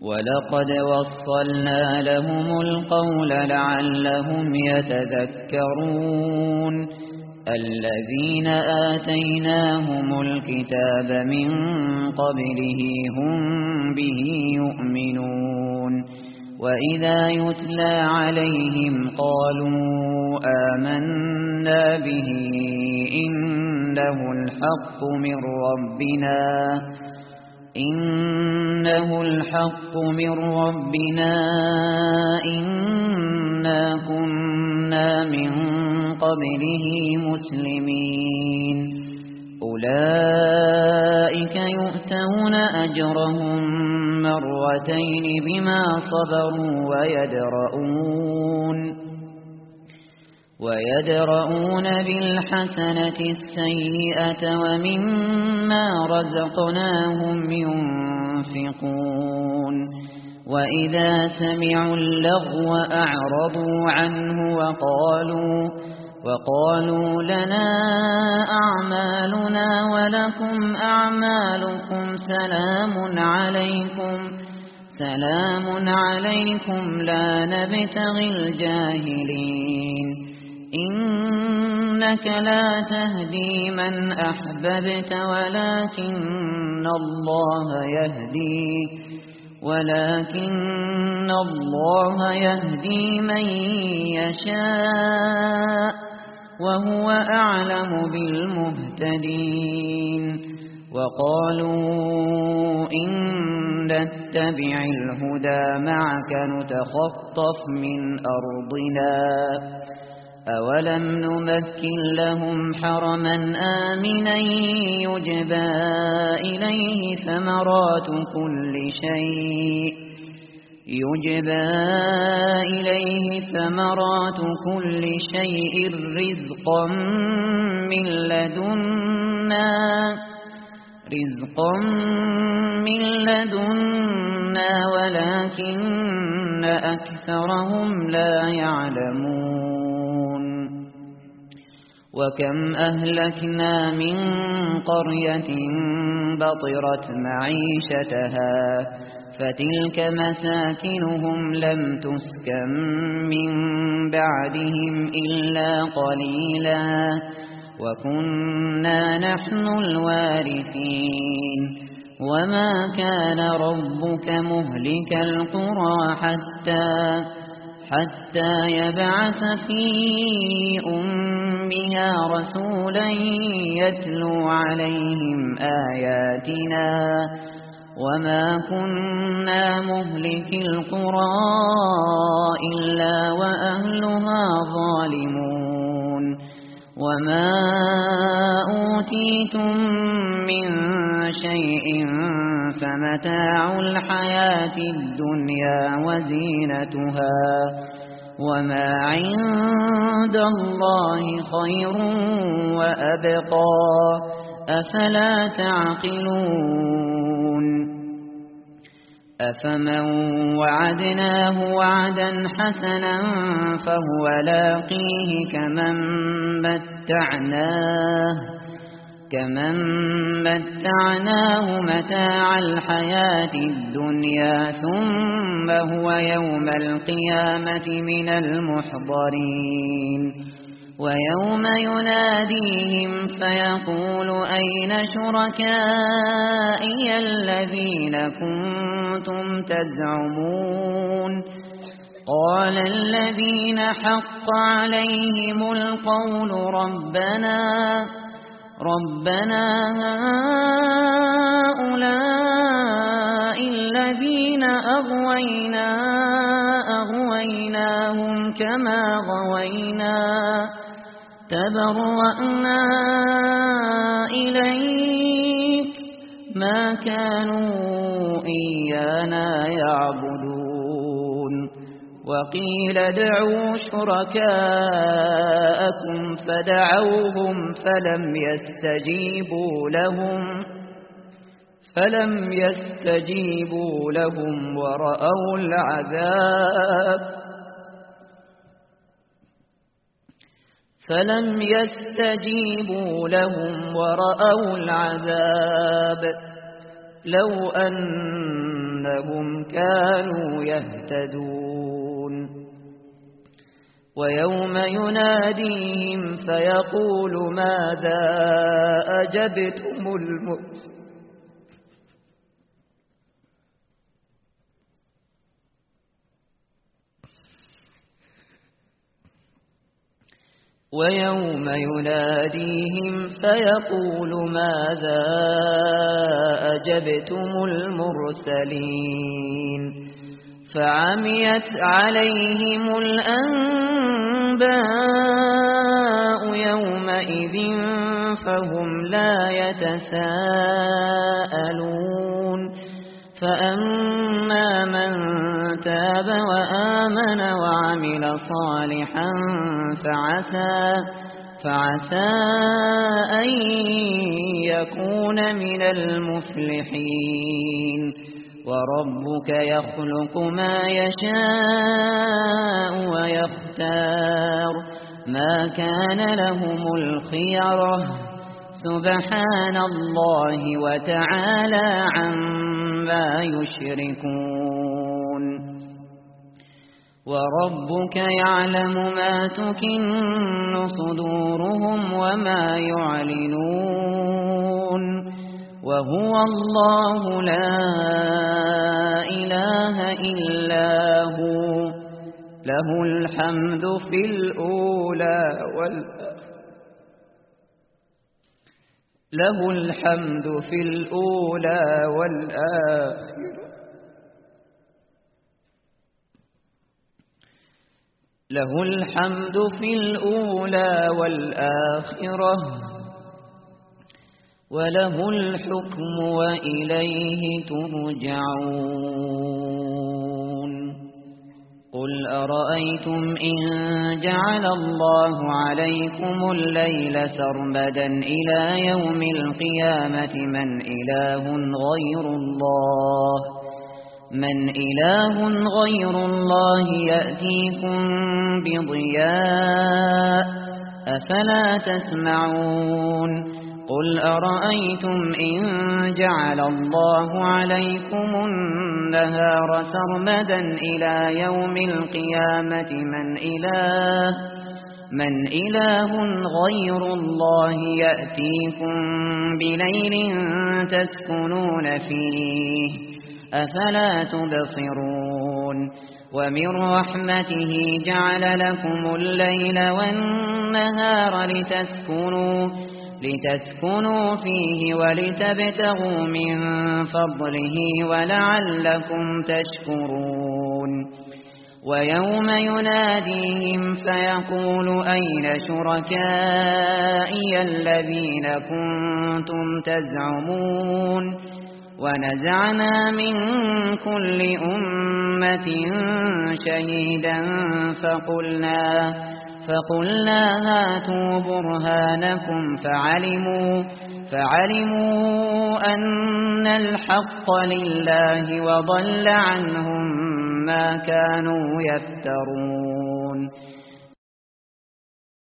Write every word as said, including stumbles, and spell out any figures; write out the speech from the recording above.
وَلَقَدْ وَصَّلْنَا لَهُمُ الْقَوْلَ لَعَلَّهُمْ يَتَذَكَّرُونَ الَّذِينَ آتَيْنَاهُمُ الْكِتَابَ مِنْ قَبْلِهِ هُمْ بِهِ يُؤْمِنُونَ وَإِذَا يُتْلَى عَلَيْهِمْ قَالُوا آمَنَّا بِهِ إِنَّهُ الْحَقُّ مِنْ رَبِّنَا إِنَّهُ الْحَقُّ مِنْ رَبِّنَا إِنَّا كُنَّا مِنْ قَبْلِهِ مُسْلِمِينَ أُولَئِكَ يُؤْتَوْنَ أَجْرَهُمْ مرتين بما صبروا ويدرؤون ويدرؤون بالحسنة السيئة ومما رزقناهم ينفقون وإذا سمعوا اللغو أعرضوا عنه وقالوا وقالوا لنا أعمالنا ولكم أعمالكم سلام عليكم سلام عليكم لا نبتغي الجاهلين إنك لا تهدي من أحببت ولكن الله يهدي ولكن الله يهدي من يشاء وهو أعلم بالمهتدين وقالوا إن نتبع الهدى معك نتخطف من أرضنا أولم نمكن لهم حرما آمنا يجبى إليه ثمرات كل شيء يجبى إليه ثمرات كل شيء رزقا من لدنا رزقا من لدنا ولكن أكثرهم لا يعلمون وكم أهلكنا من قرية بطرت معيشتها فتلك مساكنهم لم تسكن من بعدهم إلا قليلا وكنا نحن الوارثين وما كان ربك مهلك القرى حتى حتى يبعث في أمها رسولا يتلو عليهم آياتنا وما كنا مهلك القرى إلا وأهلها ظالمون وما أوتيتم من شيء فمتاع الحياة الدنيا وزينتها وما عند الله خير وأبقى أفلا تعقلون أفمن وعدناه وعدا حسنا فهو لاقيه كمن متعناه كمن متعناه متاع الحياة الدنيا ثم هو يوم القيامة من المحضرين ويوم يناديهم فيقول أين شركائي الذين كنتم تزعمون قال الذين حق عليهم القول ربنا ربنا هؤلاء الذين أغوينا أغويناهم كما غوينا تبرأنا إليك ما كانوا إيانا يعبدون وقيل ادعوا شركاءكم فدعوهم فلم يستجيبوا لهم فلم يستجيبوا لهم ورأوا العذاب فلم يستجيبوا لهم ورأوا العذاب لو أن أنهم كانوا يهتدون ويوم يناديهم فيقول ماذا أجبتم المرسلين ويوم يناديهم فيقول ماذا أجبتم المرسلين فعميت عليهم الأنباء يومئذ فهم لا يتساءلون فأما من تاب وآمن وعمل صالحا فعسى, فعسى أن يكون من المفلحين وربك يخلق ما يشاء ويختار ما كان لهم الخيرة سبحان الله وتعالى عما يشركون وربك يعلم ما تكن صدورهم وما يعلنون وهو الله لا إله إلا هو له الحمد في الأولى والآخرة له الحمد في الأولى والآخرة له الحمد في الأولى والآخرة وله الحكم وإليه ترجعون قل أرأيتم إن جعل الله عليكم الليل سرمدا إلى يوم القيامة من إله غير الله من إله غير الله يأتيكم بضياء أفلا تسمعون قل أرأيتم إن جعل الله عليكم النهار سرمدا إلى يوم القيامة من إله من إله غير الله يأتيكم بليل تسكنون فيه أفلا تبصرون ومن رحمته جعل لكم الليل والنهار لتسكنوا لتسكنوا فيه ولتبتغوا من فضله ولعلكم تشكرون ويوم يناديهم فيقول أين شركائي الذين كنتم تزعمون ونزعنا من كل أمة شهيدا فقلنا فقلنا هاتوا برهانكم فعلموا فعلموا أن الحق لله وضل عنهم ما كانوا يفترون